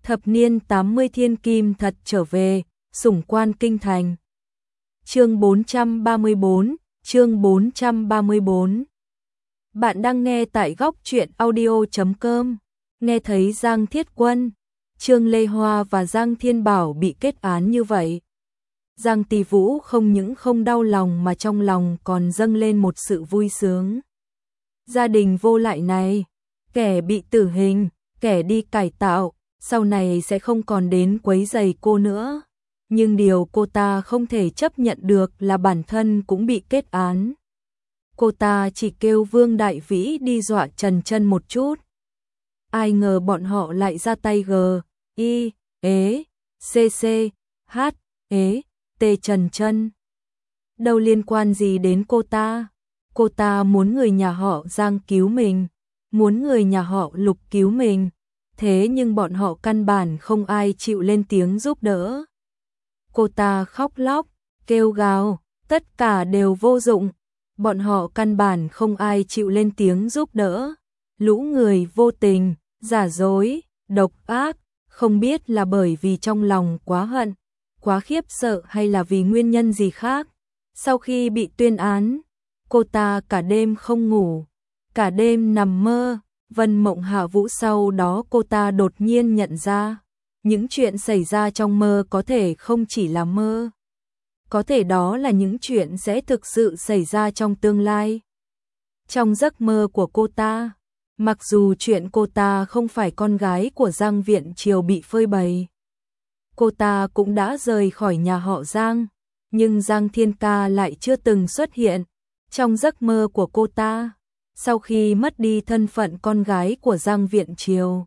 Thập niên 80 thiên kim thật trở về, sủng quan kinh thành. Chương 434, chương 434. Bạn đang nghe tại góc truyện audio.com. Nghe thấy Giang Thiết Quân, Trương Lê Hoa và Giang Thiên Bảo bị kết án như vậy, Giang Tỷ Vũ không những không đau lòng mà trong lòng còn dâng lên một sự vui sướng. Gia đình vô lại này, kẻ bị tử hình, kẻ đi cải tạo, sau này sẽ không còn đến quấy rầy cô nữa. Nhưng điều cô ta không thể chấp nhận được là bản thân cũng bị kết án. Cô ta chỉ kêu Vương Đại Vĩ đi dọa Trần Chân một chút. Ai ngờ bọn họ lại ra tay T Trần Chân. Đâu liên quan gì đến cô ta? Cô ta muốn người nhà họ Giang cứu mình, muốn người nhà họ Lục cứu mình. Thế nhưng bọn họ căn bản không ai chịu lên tiếng giúp đỡ. Cô ta khóc lóc, kêu gào, tất cả đều vô dụng. Bọn họ căn bản không ai chịu lên tiếng giúp đỡ. Lũ người vô tình, giả dối, độc ác, không biết là bởi vì trong lòng quá hận, quá khiếp sợ hay là vì nguyên nhân gì khác. Sau khi bị tuyên án, cô ta cả đêm không ngủ, cả đêm nằm mơ. Vân mộng hạ vũ sau đó cô ta đột nhiên nhận ra, những chuyện xảy ra trong mơ có thể không chỉ là mơ. Có thể đó là những chuyện sẽ thực sự xảy ra trong tương lai. Trong giấc mơ của cô ta, mặc dù chuyện cô ta không phải con gái của Giang Viễn Triều bị phơi bày, cô ta cũng đã rời khỏi nhà họ Giang, nhưng Giang Thiên Ca lại chưa từng xuất hiện trong giấc mơ của cô ta. Sau khi mất đi thân phận con gái của Giang Viễn Triều,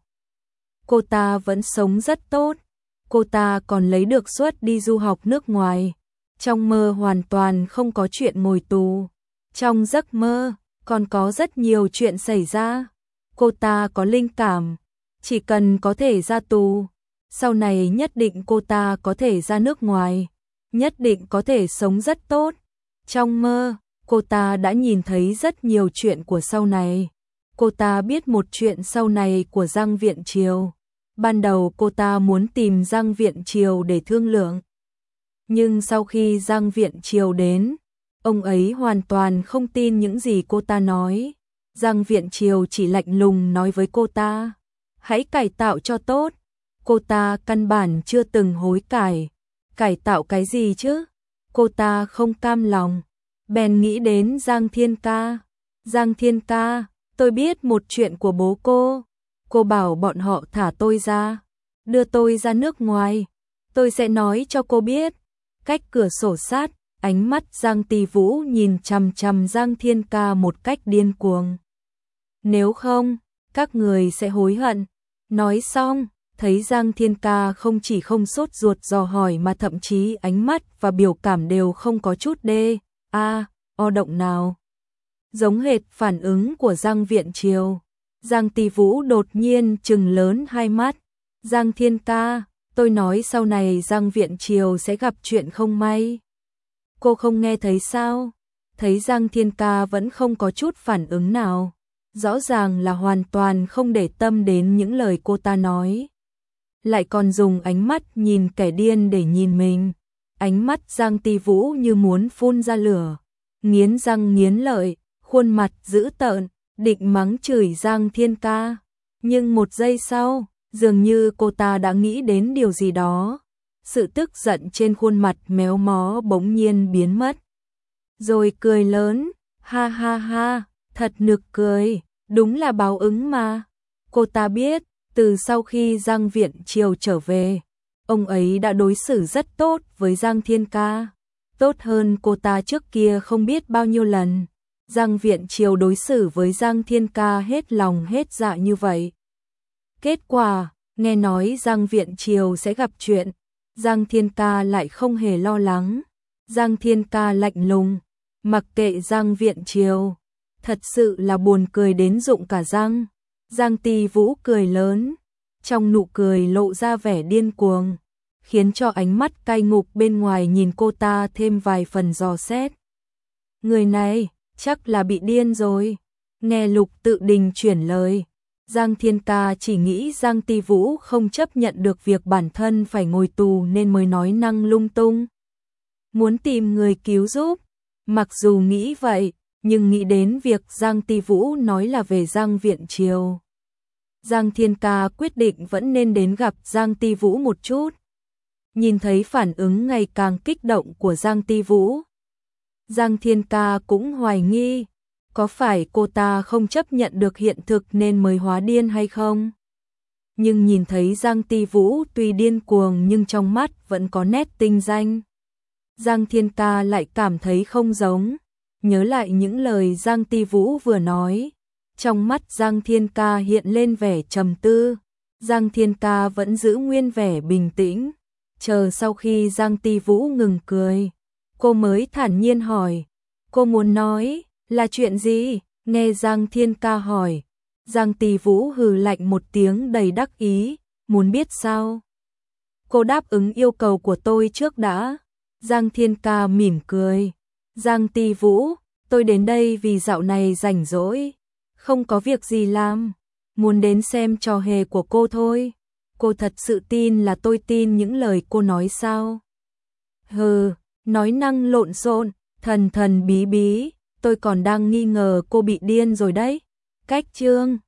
cô ta vẫn sống rất tốt. Cô ta còn lấy được suất đi du học nước ngoài. Trong mơ hoàn toàn không có chuyện ngồi tù. Trong giấc mơ còn có rất nhiều chuyện xảy ra. Cô ta có linh cảm, chỉ cần có thể ra tù, sau này nhất định cô ta có thể ra nước ngoài, nhất định có thể sống rất tốt. Trong mơ, cô ta đã nhìn thấy rất nhiều chuyện của sau này. Cô ta biết một chuyện sau này của Giang Viễn Triều. Ban đầu cô ta muốn tìm Giang Viễn Triều để thương lượng. Nhưng sau khi Giang Viễn Triều đến, ông ấy hoàn toàn không tin những gì cô ta nói. Giang Viễn Triều chỉ lạnh lùng nói với cô ta, hãy cải tạo cho tốt. Cô ta căn bản chưa từng hối cải. Cải tạo cái gì chứ? Cô ta không cam lòng. Bèn nghĩ đến Giang Thiên Ca. Giang Thiên Ca, tôi biết một chuyện của bố cô. Cô bảo bọn họ thả tôi ra, đưa tôi ra nước ngoài. Tôi sẽ nói cho cô biết. Cách cửa sổ sát, ánh mắt Giang Tỷ Vũ nhìn chằm chằm Giang Thiên Ca một cách điên cuồng. Nếu không, các người sẽ hối hận. Nói xong, thấy Giang Thiên Ca không chỉ không sốt ruột dò hỏi mà thậm chí ánh mắt và biểu cảm đều không có chút động nào. Giống hệt phản ứng của Giang Viễn Triều. Giang Tỷ Vũ đột nhiên trừng lớn hai mắt. Giang Thiên Ca, tôi nói sau này Giang Viễn Triều sẽ gặp chuyện không may. Cô không nghe thấy sao? Thấy Giang Thiên Ca vẫn không có chút phản ứng nào. Rõ ràng là hoàn toàn không để tâm đến những lời cô ta nói. Lại còn dùng ánh mắt nhìn kẻ điên để nhìn mình. Ánh mắt Giang Tỷ Vũ như muốn phun ra lửa. Nghiến răng nghiến lợi, khuôn mặt dữ tợn, định mắng chửi Giang Thiên Ca. Nhưng một giây sau, dường như cô ta đã nghĩ đến điều gì đó. Sự tức giận trên khuôn mặt méo mó bỗng nhiên biến mất. Rồi cười lớn, ha ha ha, thật nực cười, đúng là báo ứng mà. Cô ta biết, từ sau khi Giang Viễn Triều trở về, ông ấy đã đối xử rất tốt với Giang Thiên Ca. Tốt hơn cô ta trước kia không biết bao nhiêu lần. Giang Viễn Triều đối xử với Giang Thiên Ca hết lòng hết dạ như vậy. Kết quả, nghe nói Giang Viễn Triều sẽ gặp chuyện, Giang Thiên Ca lại không hề lo lắng. Giang Thiên Ca lạnh lùng, mặc kệ Giang Viễn Triều. Thật sự là buồn cười đến rụng cả răng. Giang Tỷ Vũ cười lớn, trong nụ cười lộ ra vẻ điên cuồng, khiến cho ánh mắt cay ngục bên ngoài nhìn cô ta thêm vài phần dò xét. Người này chắc là bị điên rồi. Nghe Lục Tự Đình chuyển lời, Giang Thiên Ca chỉ nghĩ Giang Ti Vũ không chấp nhận được việc bản thân phải ngồi tù nên mới nói năng lung tung. Muốn tìm người cứu giúp, mặc dù nghĩ vậy, nhưng nghĩ đến việc Giang Ti Vũ nói là về Giang Viện Triều. Giang Thiên Ca quyết định vẫn nên đến gặp Giang Ti Vũ một chút. Nhìn thấy phản ứng ngày càng kích động của Giang Ti Vũ, Giang Thiên Ca cũng hoài nghi, có phải cô ta không chấp nhận được hiện thực nên mới hóa điên hay không? Nhưng nhìn thấy Giang Ti Vũ tuy điên cuồng nhưng trong mắt vẫn có nét tinh danh. Giang Thiên Ca lại cảm thấy không giống, nhớ lại những lời Giang Ti Vũ vừa nói. Trong mắt Giang Thiên Ca hiện lên vẻ trầm tư, Giang Thiên Ca vẫn giữ nguyên vẻ bình tĩnh. Chờ sau khi Giang Ti Vũ ngừng cười, cô mới thản nhiên hỏi, cô muốn nói là chuyện gì? Nghe Giang Thiên Ca hỏi, Giang Ti Vũ hừ lạnh một tiếng đầy đắc ý, muốn biết sao? Cô đáp ứng yêu cầu của tôi trước đã. Giang Thiên Ca mỉm cười, Giang Ti Vũ, tôi đến đây vì dạo này rảnh rỗi, không có việc gì làm, muốn đến xem trò hề của cô thôi. Cô thật sự tin là tôi tin những lời cô nói sao? Hừ, nói năng lộn xộn, thần thần bí bí, tôi còn đang nghi ngờ cô bị điên rồi đấy. Cách chương